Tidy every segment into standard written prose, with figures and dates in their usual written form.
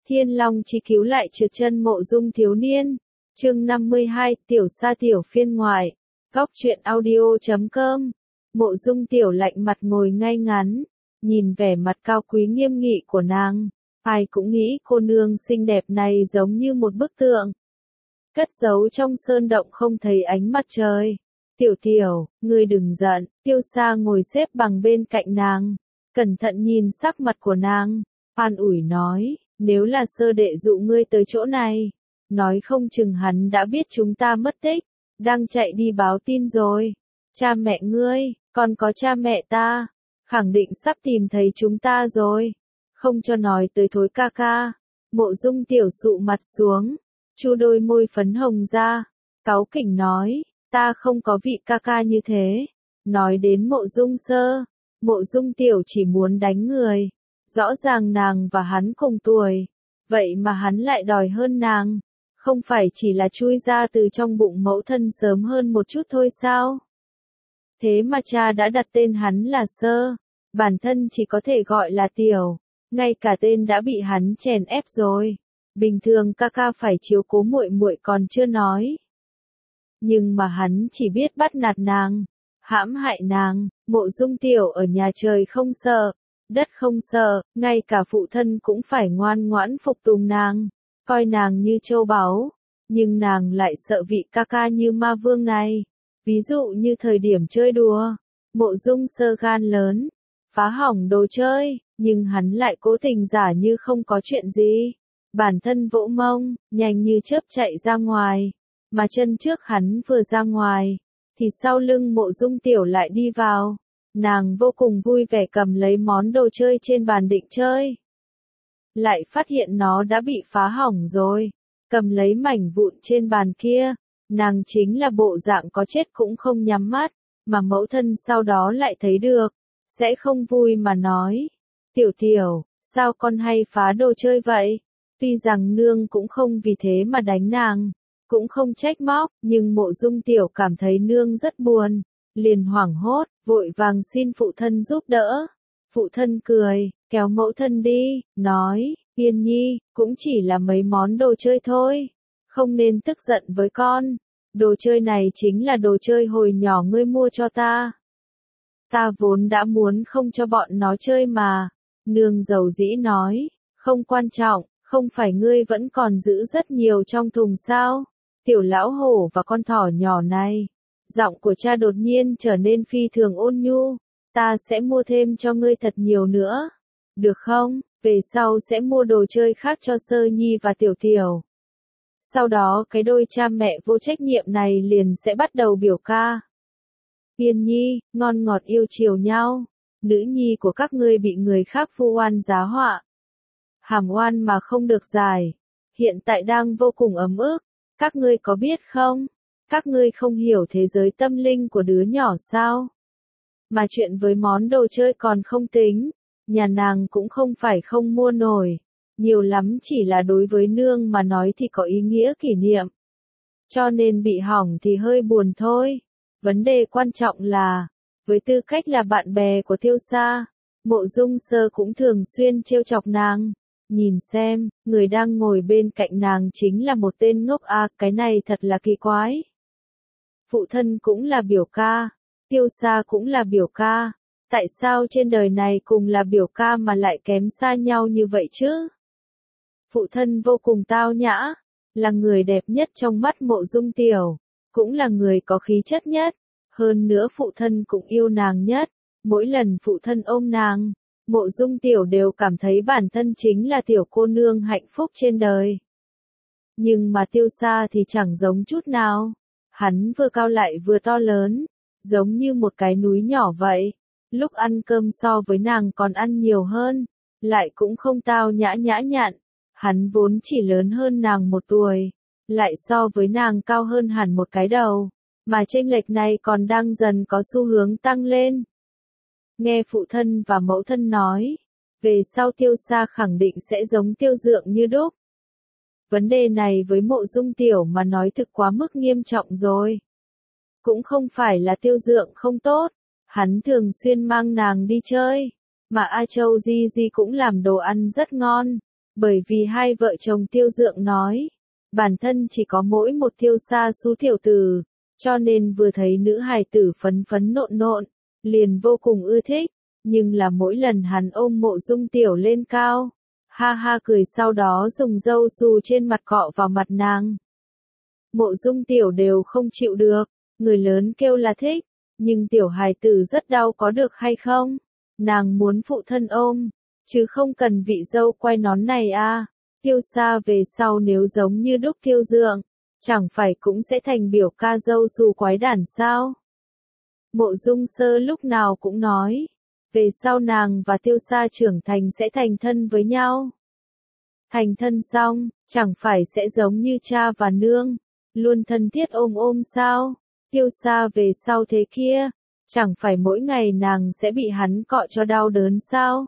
Thiên Long chi cứu lại trượt chân Mộ Dung thiếu niên. Chương 52, tiểu sa tiểu phiên ngoại. Góc truyện audio.com. Mộ Dung tiểu lạnh mặt ngồi ngay ngắn, nhìn vẻ mặt cao quý nghiêm nghị của nàng, ai cũng nghĩ cô nương xinh đẹp này giống như một bức tượng cất giấu trong sơn động không thấy ánh mặt trời. Tiểu tiểu, ngươi đừng giận. Tiêu Sa ngồi xếp bằng bên cạnh nàng, cẩn thận nhìn sắc mặt của nàng, an ủi nói, nếu là sơ đệ dụ ngươi tới chỗ này, nói không chừng hắn đã biết chúng ta mất tích, đang chạy đi báo tin rồi. Cha mẹ ngươi, còn có cha mẹ ta, khẳng định sắp tìm thấy chúng ta rồi, không cho nói tới thối ca ca. Mộ Dung tiểu sụ mặt xuống, chu đôi môi phấn hồng ra, cáu kỉnh nói, ta không có vị ca ca như thế. Nói đến Mộ Dung sơ, Mộ Dung tiểu chỉ muốn đánh người, rõ ràng nàng và hắn cùng tuổi, vậy mà hắn lại đòi hơn nàng, không phải chỉ là chui ra từ trong bụng mẫu thân sớm hơn một chút thôi sao? Thế mà cha đã đặt tên hắn là Sơ, bản thân chỉ có thể gọi là Tiểu, ngay cả tên đã bị hắn chèn ép rồi. Bình thường ca ca phải chiếu cố muội muội còn chưa nói, nhưng mà hắn chỉ biết bắt nạt nàng, hãm hại nàng. Mộ Dung tiểu ở nhà trời không sợ, đất không sợ, ngay cả phụ thân cũng phải ngoan ngoãn phục tùng nàng, coi nàng như châu báu, nhưng nàng lại sợ vị ca ca như ma vương này. Ví dụ như thời điểm chơi đùa, Mộ Dung sơ gan lớn, phá hỏng đồ chơi, nhưng hắn lại cố tình giả như không có chuyện gì. Bản thân vỗ mông, nhanh như chớp chạy ra ngoài, mà chân trước hắn vừa ra ngoài, thì sau lưng Mộ Dung tiểu lại đi vào. Nàng vô cùng vui vẻ cầm lấy món đồ chơi trên bàn định chơi, lại phát hiện nó đã bị phá hỏng rồi. Cầm lấy mảnh vụn trên bàn kia, nàng chính là bộ dạng có chết cũng không nhắm mắt, mà mẫu thân sau đó lại thấy được, sẽ không vui mà nói, tiểu tiểu, sao con hay phá đồ chơi vậy? Tuy rằng nương cũng không vì thế mà đánh nàng, cũng không trách móc, nhưng Mộ Dung tiểu cảm thấy nương rất buồn, liền hoảng hốt, vội vàng xin phụ thân giúp đỡ. Phụ thân cười, kéo mẫu thân đi, nói, Yên nhi, cũng chỉ là mấy món đồ chơi thôi, không nên tức giận với con. Đồ chơi này chính là đồ chơi hồi nhỏ ngươi mua cho ta. Ta vốn đã muốn không cho bọn nó chơi mà. Nương dầu dĩ nói, không quan trọng, không phải ngươi vẫn còn giữ rất nhiều trong thùng sao? Tiểu lão hổ và con thỏ nhỏ này. Giọng của cha đột nhiên trở nên phi thường ôn nhu. Ta sẽ mua thêm cho ngươi thật nhiều nữa. Được không? Về sau sẽ mua đồ chơi khác cho Sơ Nhi và Tiểu Tiểu. Sau đó cái đôi cha mẹ vô trách nhiệm này liền sẽ bắt đầu biểu ca. Yên nhi, ngon ngọt yêu chiều nhau. Nữ nhi của các ngươi bị người khác vu oan giá họa. Hàm oan mà không được giải. Hiện tại đang vô cùng ấm ức. Các ngươi có biết không? Các ngươi không hiểu thế giới tâm linh của đứa nhỏ sao? Mà chuyện với món đồ chơi còn không tính. Nhà nàng cũng không phải không mua nổi. Nhiều lắm chỉ là đối với nương mà nói thì có ý nghĩa kỷ niệm. Cho nên bị hỏng thì hơi buồn thôi. Vấn đề quan trọng là, với tư cách là bạn bè của Tiêu Sa, Mộ Dung sơ cũng thường xuyên trêu chọc nàng. Nhìn xem, người đang ngồi bên cạnh nàng chính là một tên ngốc à, cái này thật là kỳ quái. Phụ thân cũng là biểu ca, Tiêu Sa cũng là biểu ca. Tại sao trên đời này cùng là biểu ca mà lại kém xa nhau như vậy chứ? Phụ thân vô cùng tao nhã, là người đẹp nhất trong mắt Mộ Dung tiểu, cũng là người có khí chất nhất, hơn nữa phụ thân cũng yêu nàng nhất. Mỗi lần phụ thân ôm nàng, Mộ Dung tiểu đều cảm thấy bản thân chính là tiểu cô nương hạnh phúc trên đời. Nhưng mà Tiêu Sa thì chẳng giống chút nào, hắn vừa cao lại vừa to lớn, giống như một cái núi nhỏ vậy. Lúc ăn cơm so với nàng còn ăn nhiều hơn, lại cũng không tao nhã nhã nhặn. Hắn vốn chỉ lớn hơn nàng 1 tuổi, lại so với nàng cao hơn hẳn một cái đầu, mà chênh lệch này còn đang dần có xu hướng tăng lên. Nghe phụ thân và mẫu thân nói, về sau Tiêu Sa khẳng định sẽ giống Tiêu Dượng như đúc. Vấn đề này với Mộ Dung tiểu mà nói thực quá mức nghiêm trọng rồi. Cũng không phải là Tiêu Dượng không tốt, hắn thường xuyên mang nàng đi chơi, mà A Châu Di Di cũng làm đồ ăn rất ngon. Bởi vì hai vợ chồng Tiêu Dượng nói, bản thân chỉ có mỗi một Tiêu Sa Xú tiểu tử, cho nên vừa thấy nữ hài tử phấn phấn nộn nộn, liền vô cùng ưa thích, nhưng là mỗi lần hắn ôm Mộ Dung Tiểu lên cao, ha ha cười sau đó dùng dâu xù trên mặt cọ vào mặt nàng. Mộ Dung Tiểu đều không chịu được, người lớn kêu là thích, nhưng tiểu hài tử rất đau có được hay không? Nàng muốn phụ thân ôm, chứ không cần vị dâu quay nón này a. Tiêu Sa về sau nếu giống như đúc Tiêu Dượng, chẳng phải cũng sẽ thành biểu ca dâu xù quái đản sao? Mộ Dung Sơ lúc nào cũng nói, về sau nàng và Tiêu Sa trưởng thành sẽ thành thân với nhau. Thành thân xong, chẳng phải sẽ giống như cha và nương, luôn thân thiết ôm ôm sao? Tiêu Sa về sau thế kia, chẳng phải mỗi ngày nàng sẽ bị hắn cọ cho đau đớn sao?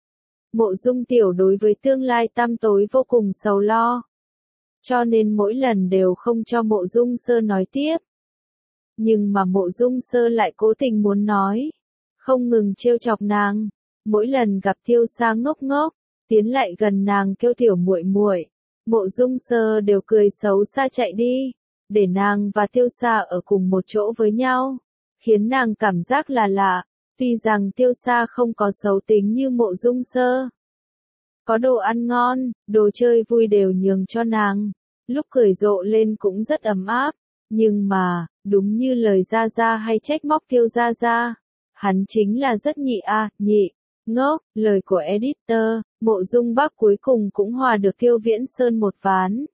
Mộ Dung Tiểu đối với tương lai tăm tối vô cùng sầu lo, cho nên mỗi lần đều không cho Mộ Dung Sơ nói tiếp. Nhưng mà Mộ Dung Sơ lại cố tình muốn nói, không ngừng trêu chọc nàng, mỗi lần gặp Tiêu Sa ngốc ngốc, tiến lại gần nàng kêu tiểu muội muội, Mộ Dung Sơ đều cười xấu xa chạy đi, để nàng và Tiêu Sa ở cùng một chỗ với nhau, khiến nàng cảm giác là lạ, tuy rằng Tiêu Sa không có xấu tính như Mộ Dung Sơ. Có đồ ăn ngon, đồ chơi vui đều nhường cho nàng, lúc cười rộ lên cũng rất ấm áp, nhưng mà, đúng như lời Gia Gia hay trách móc Tiêu Gia Gia, hắn chính là rất nhị nhị, ngốc, lời của editor, Mộ Dung Bắc cuối cùng cũng hòa được Tiêu Viễn Sơn một ván.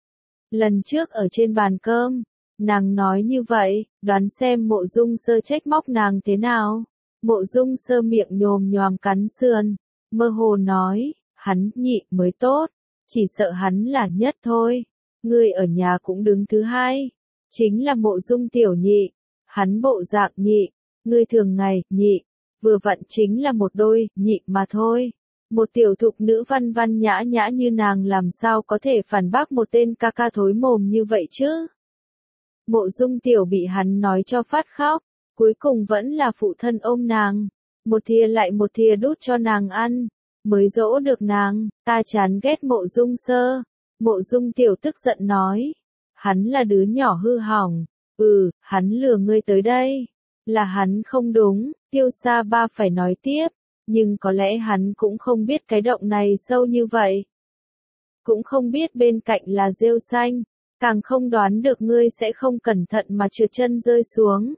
Lần trước ở trên bàn cơm, nàng nói như vậy, đoán xem Mộ Dung Sơ trách móc nàng thế nào. Mộ Dung Sơ miệng nhồm nhòm cắn sườn, mơ hồ nói, hắn nhị mới tốt, chỉ sợ hắn là nhất thôi. Ngươi ở nhà cũng đứng thứ hai, chính là Mộ Dung Tiểu nhị, hắn bộ dạng nhị, ngươi thường ngày nhị, vừa vặn chính là một đôi nhị mà thôi. Một tiểu thục nữ văn văn nhã nhã như nàng làm sao có thể phản bác một tên ca ca thối mồm như vậy chứ? Mộ Dung Tiểu bị hắn nói cho phát khóc, cuối cùng vẫn là phụ thân ôm nàng, một thìa lại một thìa đút cho nàng ăn, mới dỗ được nàng. Ta chán ghét Mộ Dung Sơ. Mộ Dung Tiểu tức giận nói, hắn là đứa nhỏ hư hỏng, hắn lừa ngươi tới đây, là hắn không đúng. Tiêu Sa Ba phải nói tiếp, nhưng có lẽ hắn cũng không biết cái động này sâu như vậy, cũng không biết bên cạnh là rêu xanh, càng không đoán được ngươi sẽ không cẩn thận mà trượt chân rơi xuống.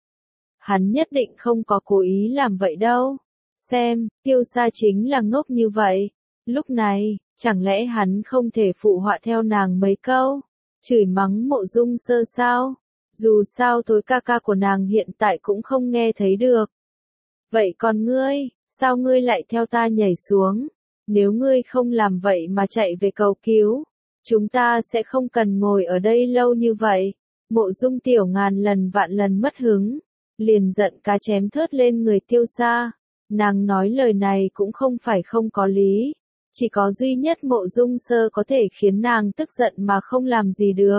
Hắn nhất định không có cố ý làm vậy đâu. Xem, Tiêu Sa chính là ngốc như vậy. Lúc này, chẳng lẽ hắn không thể phụ họa theo nàng mấy câu, chửi mắng Mộ Dung Sơ sao? Dù sao tối ca ca của nàng hiện tại cũng không nghe thấy được. Vậy còn ngươi, sao ngươi lại theo ta nhảy xuống? Nếu ngươi không làm vậy mà chạy về cầu cứu, chúng ta sẽ không cần ngồi ở đây lâu như vậy. Mộ Dung Tiểu ngàn lần vạn lần mất hứng, liền giận cá chém thớt lên người Tiêu Sa. Nàng nói lời này cũng không phải không có lý, chỉ có duy nhất Mộ Dung Sơ có thể khiến nàng tức giận mà không làm gì được.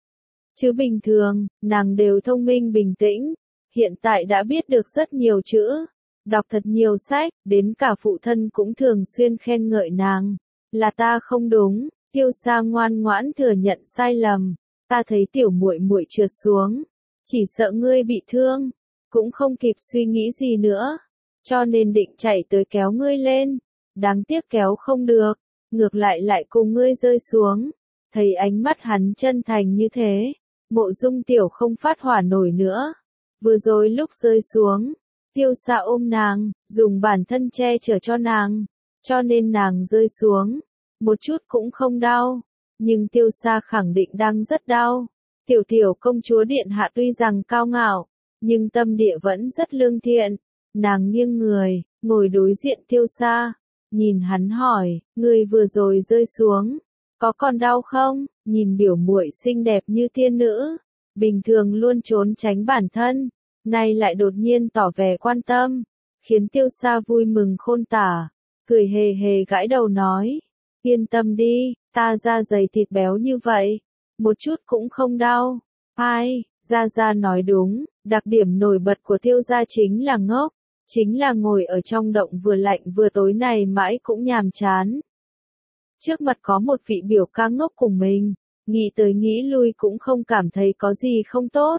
Chứ bình thường, nàng đều thông minh bình tĩnh, hiện tại đã biết được rất nhiều chữ, đọc thật nhiều sách, đến cả phụ thân cũng thường xuyên khen ngợi nàng, là ta không đúng. Tiêu Sa ngoan ngoãn thừa nhận sai lầm, ta thấy tiểu muội muội trượt xuống, chỉ sợ ngươi bị thương, cũng không kịp suy nghĩ gì nữa, cho nên định chạy tới kéo ngươi lên, đáng tiếc kéo không được, ngược lại cùng ngươi rơi xuống. Thấy ánh mắt hắn chân thành như thế, Mộ Dung Tiểu không phát hỏa nổi nữa. Vừa rồi lúc rơi xuống, Tiêu Sa ôm nàng, dùng bản thân che chở cho nàng, cho nên nàng rơi xuống, một chút cũng không đau, nhưng Tiêu Sa khẳng định đang rất đau. Tiểu công chúa điện hạ tuy rằng cao ngạo, nhưng tâm địa vẫn rất lương thiện. Nàng nghiêng người, ngồi đối diện Tiêu Sa, nhìn hắn hỏi, ngươi vừa rồi rơi xuống, có còn đau không? Nhìn biểu muội xinh đẹp như tiên nữ, bình thường luôn trốn tránh bản thân, nay lại đột nhiên tỏ vẻ quan tâm, khiến Tiêu Sa vui mừng khôn tả, cười hề hề gãi đầu nói, yên tâm đi, ta da dày thịt béo như vậy, một chút cũng không đau. Ai, Gia nói đúng, đặc điểm nổi bật của Tiêu gia chính là ngốc, chính là ngồi ở trong động vừa lạnh vừa tối này mãi cũng nhàm chán. trước mặt có một vị biểu ca ngốc cùng mình, nghĩ tới nghĩ lui cũng không cảm thấy có gì không tốt.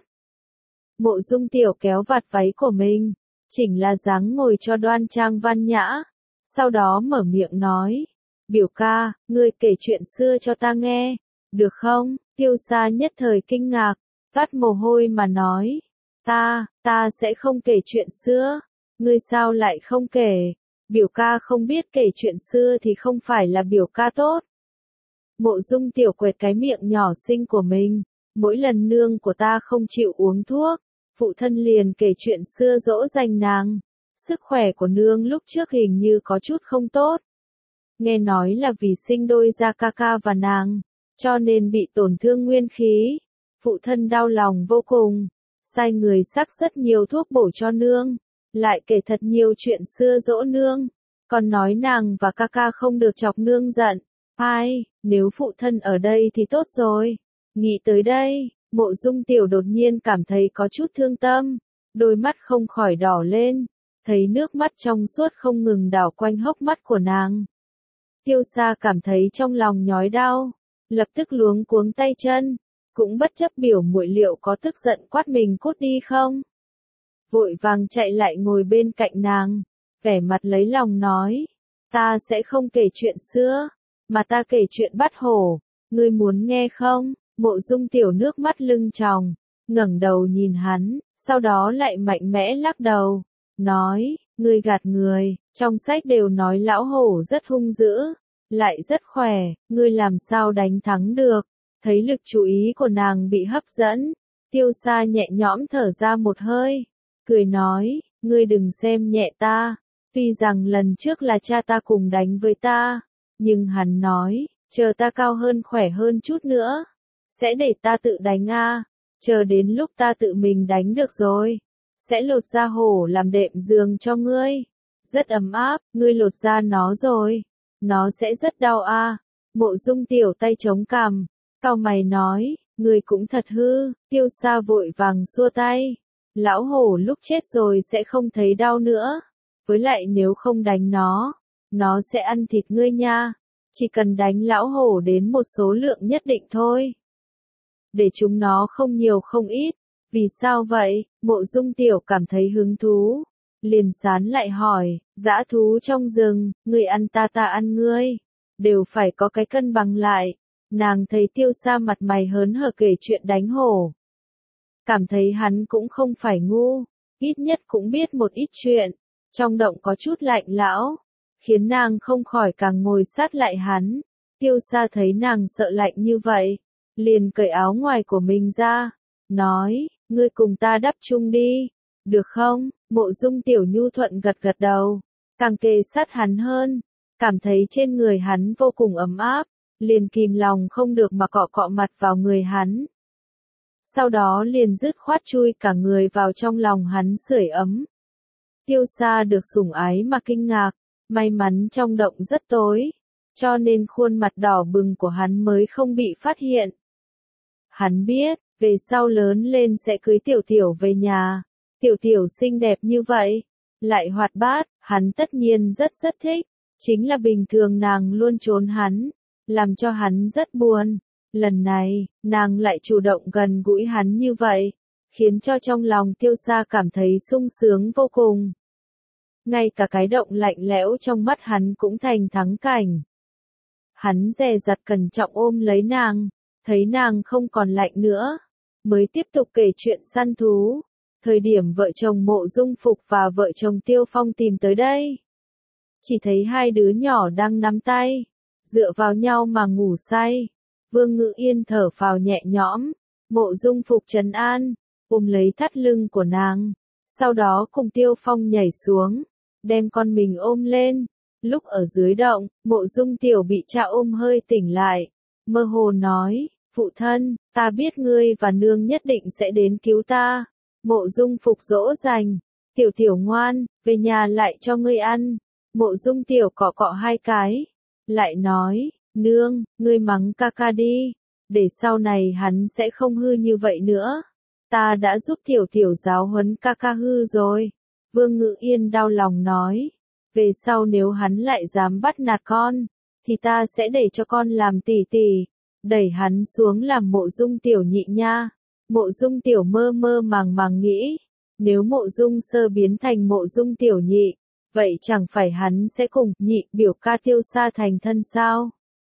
Mộ Dung Tiểu kéo vạt váy của mình, chỉnh là dáng ngồi cho đoan trang văn nhã, sau đó mở miệng nói, biểu ca, ngươi kể chuyện xưa cho ta nghe, được không? Tiêu Sa nhất thời kinh ngạc, toát mồ hôi mà nói, ta sẽ không kể chuyện xưa, ngươi sao lại không kể, biểu ca không biết kể chuyện xưa thì không phải là biểu ca tốt. Mộ Dung Tiểu quệt cái miệng nhỏ xinh của mình, mỗi lần nương của ta không chịu uống thuốc, phụ thân liền kể chuyện xưa dỗ dành nàng, sức khỏe của nương lúc trước hình như có chút không tốt. Nghe nói là vì sinh đôi ra ca ca và nàng, cho nên bị tổn thương nguyên khí, phụ thân đau lòng vô cùng, sai người sắc rất nhiều thuốc bổ cho nương, lại kể thật nhiều chuyện xưa dỗ nương, còn nói nàng và ca ca không được chọc nương giận. Ai, nếu phụ thân ở đây thì tốt rồi. Nghĩ tới đây, Mộ Dung Tiểu đột nhiên cảm thấy có chút thương tâm, đôi mắt không khỏi đỏ lên, thấy nước mắt trong suốt không ngừng đảo quanh hốc mắt của nàng. Tiêu Sa cảm thấy trong lòng nhói đau, lập tức luống cuống tay chân, cũng bất chấp biểu muội liệu có tức giận quát mình cút đi không. Vội vàng chạy lại ngồi bên cạnh nàng, vẻ mặt lấy lòng nói, ta sẽ không kể chuyện xưa, mà ta kể chuyện bắt hổ, ngươi muốn nghe không? Mộ Dung Tiểu nước mắt lưng tròng, ngẩng đầu nhìn hắn, sau đó lại mạnh mẽ lắc đầu, nói, ngươi gạt người, trong sách đều nói lão hổ rất hung dữ, lại rất khỏe, ngươi làm sao đánh thắng được. Thấy lực chú ý của nàng bị hấp dẫn, Tiêu Sa nhẹ nhõm thở ra một hơi, cười nói, ngươi đừng xem nhẹ ta, tuy rằng lần trước là cha ta cùng đánh với ta, nhưng hắn nói, chờ ta cao hơn khỏe hơn chút nữa, sẽ để ta tự đánh chờ đến lúc ta tự mình đánh được rồi, sẽ lột da hổ làm đệm giường cho ngươi, rất ấm áp, ngươi lột da nó rồi, nó sẽ rất đau Mộ Dung Tiểu tay chống cằm, cau mày nói, ngươi cũng thật hư. Tiêu Sa vội vàng xua tay, lão hổ lúc chết rồi sẽ không thấy đau nữa, với lại nếu không đánh nó sẽ ăn thịt ngươi nha, chỉ cần đánh lão hổ đến một số lượng nhất định thôi, để chúng nó không nhiều không ít. Vì sao vậy? Mộ Dung Tiểu cảm thấy hứng thú, liền sán lại hỏi, dã thú trong rừng, ngươi ăn ta ăn ngươi, đều phải có cái cân bằng lại. Nàng thấy Tiêu Sa mặt mày hớn hở kể chuyện đánh hổ, cảm thấy hắn cũng không phải ngu, ít nhất cũng biết một ít chuyện, trong động có chút lạnh lão, khiến nàng không khỏi càng ngồi sát lại hắn. Tiêu Sa thấy nàng sợ lạnh như vậy, liền cởi áo ngoài của mình ra, nói, ngươi cùng ta đắp chung đi, được không? Mộ Dung Tiểu nhu thuận gật gật đầu, càng kề sát hắn hơn, cảm thấy trên người hắn vô cùng ấm áp, liền kìm lòng không được mà cọ cọ mặt vào người hắn. Sau đó liền dứt khoát chui cả người vào trong lòng hắn sưởi ấm. Tiêu Sa được sủng ái mà kinh ngạc, may mắn trong động rất tối, cho nên khuôn mặt đỏ bừng của hắn mới không bị phát hiện. Hắn biết, về sau lớn lên sẽ cưới Tiểu Tiểu về nhà, Tiểu Tiểu xinh đẹp như vậy, lại hoạt bát, hắn tất nhiên rất thích, chính là bình thường nàng luôn trốn hắn, làm cho hắn rất buồn. Lần này, nàng lại chủ động gần gũi hắn như vậy, khiến cho trong lòng Tiêu Sa cảm thấy sung sướng vô cùng. Ngay cả cái động lạnh lẽo trong mắt hắn cũng thành thắng cảnh. Hắn dè dặt cẩn trọng ôm lấy nàng, thấy nàng không còn lạnh nữa, mới tiếp tục kể chuyện săn thú. Thời điểm vợ chồng Mộ Dung Phục và vợ chồng Tiêu Phong tìm tới đây, chỉ thấy hai đứa nhỏ đang nắm tay, dựa vào nhau mà ngủ say. Vương Ngự Yên thở phào nhẹ nhõm, Mộ Dung Phục trấn an, ôm lấy thắt lưng của nàng, sau đó cùng Tiêu Phong nhảy xuống, đem con mình ôm lên. Lúc ở dưới động, Mộ Dung Tiểu bị cha ôm hơi tỉnh lại, mơ hồ nói, phụ thân, ta biết ngươi và nương nhất định sẽ đến cứu ta. Mộ Dung Phục dỗ dành, Tiểu Tiểu ngoan, về nhà lại cho ngươi ăn. Mộ Dung Tiểu cọ cọ hai cái, lại nói, nương, ngươi mắng ca ca đi, để sau này hắn sẽ không hư như vậy nữa. Ta đã giúp Tiểu Tiểu giáo huấn ca ca hư rồi. Vương Ngự Yên đau lòng nói, về sau nếu hắn lại dám bắt nạt con, thì ta sẽ để cho con làm tỷ tỷ. Đẩy hắn xuống làm Mộ Dung Tiểu Nhị nha. Mộ Dung Tiểu mơ mơ màng màng nghĩ, nếu Mộ Dung Sơ biến thành Mộ Dung Tiểu Nhị, vậy chẳng phải hắn sẽ cùng Nhị biểu ca Tiêu Sa thành thân sao?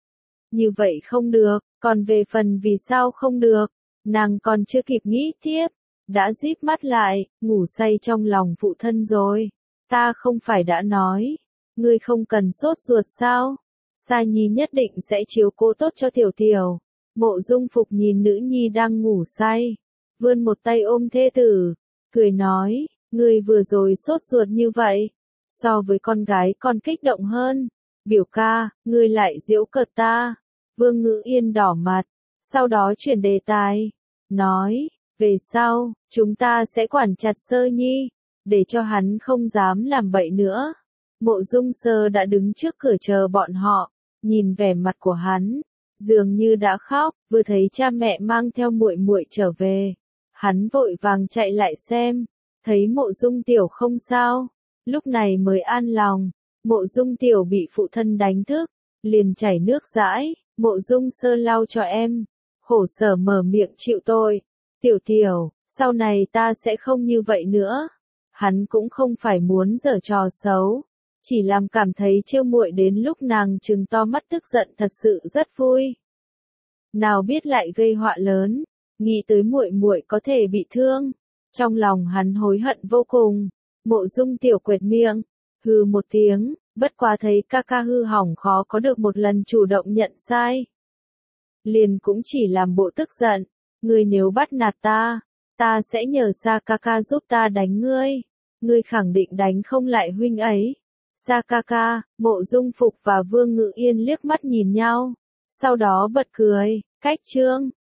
Như vậy không được, còn về phần vì sao không được, nàng còn chưa kịp nghĩ tiếp, đã díp mắt lại, ngủ say trong lòng phụ thân rồi. Ta không phải đã nói, ngươi không cần sốt ruột sao? Sa Nhi nhất định sẽ chiếu cố tốt cho Tiểu Tiểu. Mộ Dung Phục nhìn nữ nhi đang ngủ say, vươn một tay ôm thê tử, cười nói, ngươi vừa rồi sốt ruột như vậy, so với con gái còn kích động hơn. Biểu ca, ngươi lại giễu cợt ta. Vương Ngữ Yên đỏ mặt, sau đó chuyển đề tài, nói, về sau, chúng ta sẽ quản chặt Sơ Nhi, để cho hắn không dám làm bậy nữa. Mộ Dung Sơ đã đứng trước cửa chờ bọn họ, nhìn vẻ mặt của hắn, dường như đã khóc, vừa thấy cha mẹ mang theo muội muội trở về. Hắn vội vàng chạy lại xem, thấy Mộ Dung Tiểu không sao, lúc này mới an lòng. Mộ Dung Tiểu bị phụ thân đánh thức, liền chảy nước dãi, Mộ Dung Sơ lau cho em, khổ sở mở miệng chịu tội. Tiểu Tiểu, sau này ta sẽ không như vậy nữa. Hắn cũng không phải muốn giở trò xấu, chỉ làm cảm thấy trêu muội đến lúc nàng trừng to mắt tức giận thật sự rất vui. Nào biết lại gây họa lớn, nghĩ tới muội muội có thể bị thương, trong lòng hắn hối hận vô cùng. Mộ Dung Tiểu quệt miệng, hừ một tiếng, bất quá thấy ca ca hư hỏng khó có được một lần chủ động nhận sai. Liền cũng chỉ làm bộ tức giận, ngươi nếu bắt nạt ta, ta sẽ nhờ Sa ca ca giúp ta đánh ngươi. Ngươi khẳng định đánh không lại huynh ấy. Sa ca ca, Mộ Dung Phục và Vương Ngữ Yên liếc mắt nhìn nhau, sau đó bật cười, cách chương.